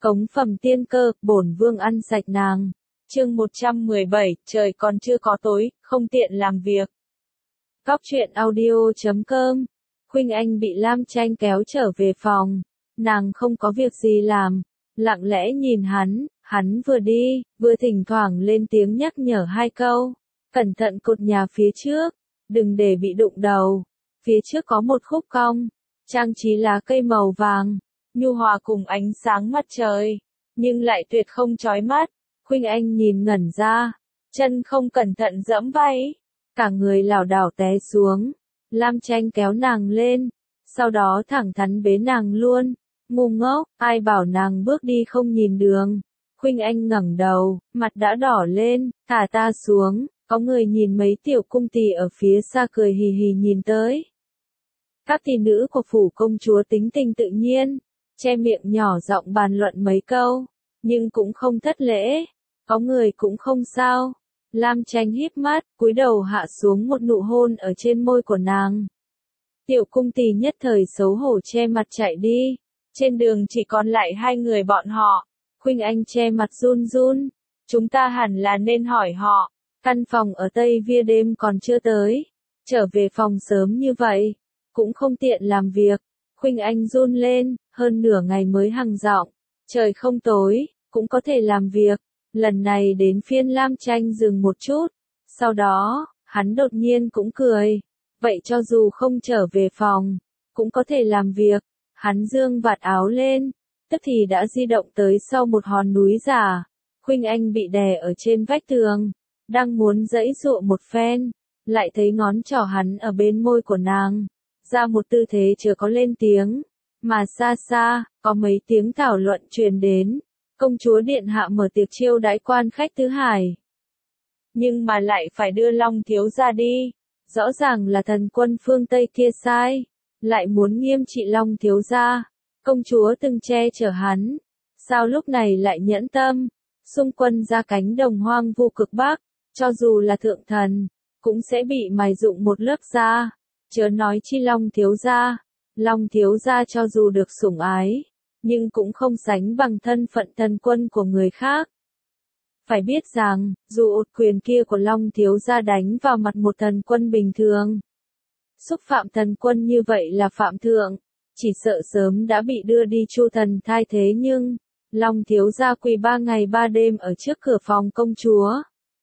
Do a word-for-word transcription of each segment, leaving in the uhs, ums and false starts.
Cống phẩm tiên cơ, bổn vương ăn sạch nàng. Chương một trăm mười bảy, trời còn chưa có tối, không tiện làm việc. Góc truyện audio chấm com. Khuynh Anh bị Lam Tranh kéo trở về phòng. Nàng không có việc gì làm, lặng lẽ nhìn hắn, hắn vừa đi, vừa thỉnh thoảng lên tiếng nhắc nhở hai câu. Cẩn thận cột nhà phía trước, đừng để bị đụng đầu. Phía trước có một khúc cong, trang trí lá cây màu vàng, nhu hòa cùng ánh sáng mặt trời, nhưng lại tuyệt không chói mắt. Khuynh Anh nhìn ngẩn ra, chân không cẩn thận dẫm váy, cả người lảo đảo té xuống. Lam Tranh kéo nàng lên, sau đó thẳng thắn bế nàng luôn. Ngu ngốc, ai bảo nàng bước đi không nhìn đường. Khuynh Anh ngẩng đầu, mặt đã đỏ lên, thả ta xuống. Có người nhìn mấy tiểu cung tỳ ở phía xa cười hì hì nhìn tới. Các tỷ nữ của phủ công chúa tính tình tự nhiên, che miệng nhỏ giọng bàn luận mấy câu, nhưng cũng không thất lễ. Có người cũng không sao. Lam Tranh híp mắt, cúi đầu hạ xuống một nụ hôn ở trên môi của nàng. Tiểu cung tỳ nhất thời xấu hổ che mặt chạy đi. Trên đường chỉ còn lại hai người bọn họ. Khuynh Anh che mặt run run. Chúng ta hẳn là nên hỏi họ. Căn phòng ở Tây Via đêm còn chưa tới. Trở về phòng sớm như vậy, cũng không tiện làm việc. Khuynh Anh run lên, hơn nửa ngày mới hằng giọng. Trời không tối, cũng có thể làm việc. Lần này đến phiên Lam Tranh dừng một chút. Sau đó, hắn đột nhiên cũng cười. Vậy cho dù không trở về phòng, cũng có thể làm việc. Hắn dương vạt áo lên, tức thì đã di động tới sau một hòn núi giả. Khuynh Anh bị đè ở trên vách tường, đang muốn giãy giụa một phen, lại thấy ngón trỏ hắn ở bên môi của nàng, ra một tư thế chưa có lên tiếng, mà xa xa, có mấy tiếng thảo luận truyền đến. Công chúa điện hạ mở tiệc chiêu đãi quan khách tứ hải, nhưng mà lại phải đưa Long thiếu gia đi, rõ ràng là thần quân phương Tây kia sai, lại muốn nghiêm trị Long thiếu gia. Công chúa từng che chở hắn, sao lúc này lại nhẫn tâm, xung quân ra cánh đồng hoang vu cực bắc, cho dù là thượng thần, cũng sẽ bị mài rụng một lớp da, chớ nói chi Long thiếu gia. Long thiếu gia cho dù được sủng ái, nhưng cũng không sánh bằng thân phận thần quân của người khác. Phải biết rằng, dù ột quyền kia của Long thiếu gia đánh vào mặt một thần quân bình thường, xúc phạm thần quân như vậy là phạm thượng, chỉ sợ sớm đã bị đưa đi chu thần thay thế, nhưng Long thiếu gia quỳ ba ngày ba đêm ở trước cửa phòng công chúa,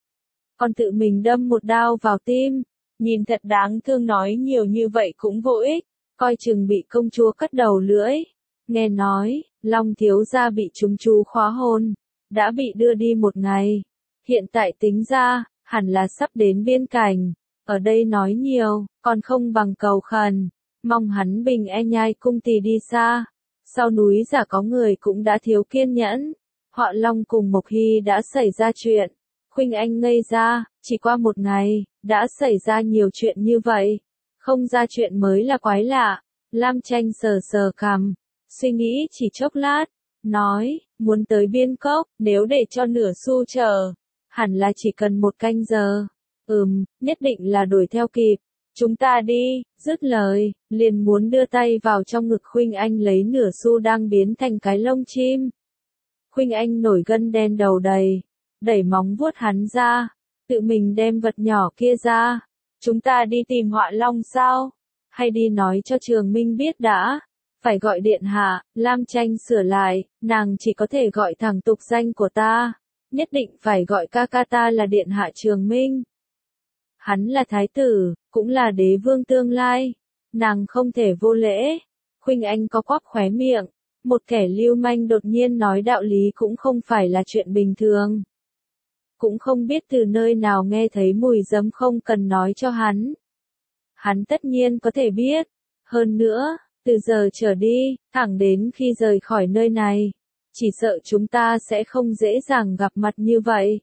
còn tự mình đâm một đao vào tim, nhìn thật đáng thương. Nói nhiều như vậy cũng vô ích, coi chừng bị công chúa cắt đầu lưỡi. Nghe nói, Long thiếu gia bị trúng chú khóa hồn, đã bị đưa đi một ngày. Hiện tại tính ra, hẳn là sắp đến biên cảnh. Ở đây nói nhiều, còn không bằng cầu khẩn. Mong hắn bình e nhai cung tỳ đi xa. Sau núi giả có người cũng đã thiếu kiên nhẫn. Họ Long cùng Mộc Hy đã xảy ra chuyện. Khuynh Anh ngây ra, chỉ qua một ngày, đã xảy ra nhiều chuyện như vậy. Không ra chuyện mới là quái lạ. Lam Tranh sờ sờ cằm, suy nghĩ chỉ chốc lát, nói, muốn tới biên cốc, nếu để cho nửa xu chờ, hẳn là chỉ cần một canh giờ. Ừm, nhất định là đuổi theo kịp. Chúng ta đi. Dứt lời, liền muốn đưa tay vào trong ngực Khuynh Anh lấy nửa xu đang biến thành cái lông chim. Khuynh Anh nổi gân đen đầu đầy, đẩy móng vuốt hắn ra, tự mình đem vật nhỏ kia ra. Chúng ta đi tìm Họa Long sao? Hay đi nói cho Trường Minh biết đã? Phải gọi điện hạ. Lam Tranh sửa lại, nàng chỉ có thể gọi thẳng tục danh của ta. Nhất định phải gọi ca ca ta là điện hạ Trường Minh. Hắn là thái tử, cũng là đế vương tương lai. Nàng không thể vô lễ. Khuynh Anh có quắp khóe miệng. Một kẻ lưu manh đột nhiên nói đạo lý cũng không phải là chuyện bình thường. Cũng không biết từ nơi nào nghe thấy mùi giấm không cần nói cho hắn. Hắn tất nhiên có thể biết. Hơn nữa, từ giờ trở đi, thẳng đến khi rời khỏi nơi này, chỉ sợ chúng ta sẽ không dễ dàng gặp mặt như vậy.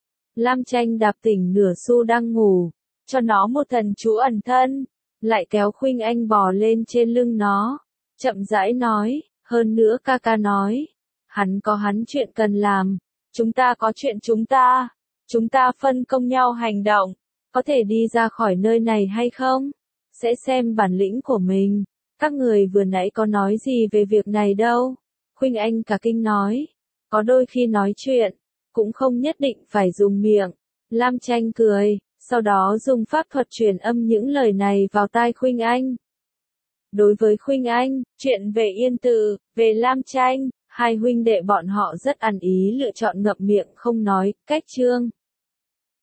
Lam Tranh đạp tỉnh nửa xu đang ngủ, cho nó một thần chú ẩn thân, lại kéo Khuynh Anh bò lên trên lưng nó, chậm rãi nói, hơn nữa ca ca nói, hắn có hắn chuyện cần làm, chúng ta có chuyện chúng ta, chúng ta phân công nhau hành động, có thể đi ra khỏi nơi này hay không? Sẽ xem bản lĩnh của mình. Các người vừa nãy có nói gì về việc này đâu? Khuynh Anh cả kinh nói. Có đôi khi nói chuyện, cũng không nhất định phải dùng miệng. Lam Tranh cười, sau đó dùng pháp thuật truyền âm những lời này vào tai Khuynh Anh. Đối với Khuynh Anh, chuyện về Yên Tử, về Lam Tranh, hai huynh đệ bọn họ rất ăn ý lựa chọn ngậm miệng không nói, cách chương.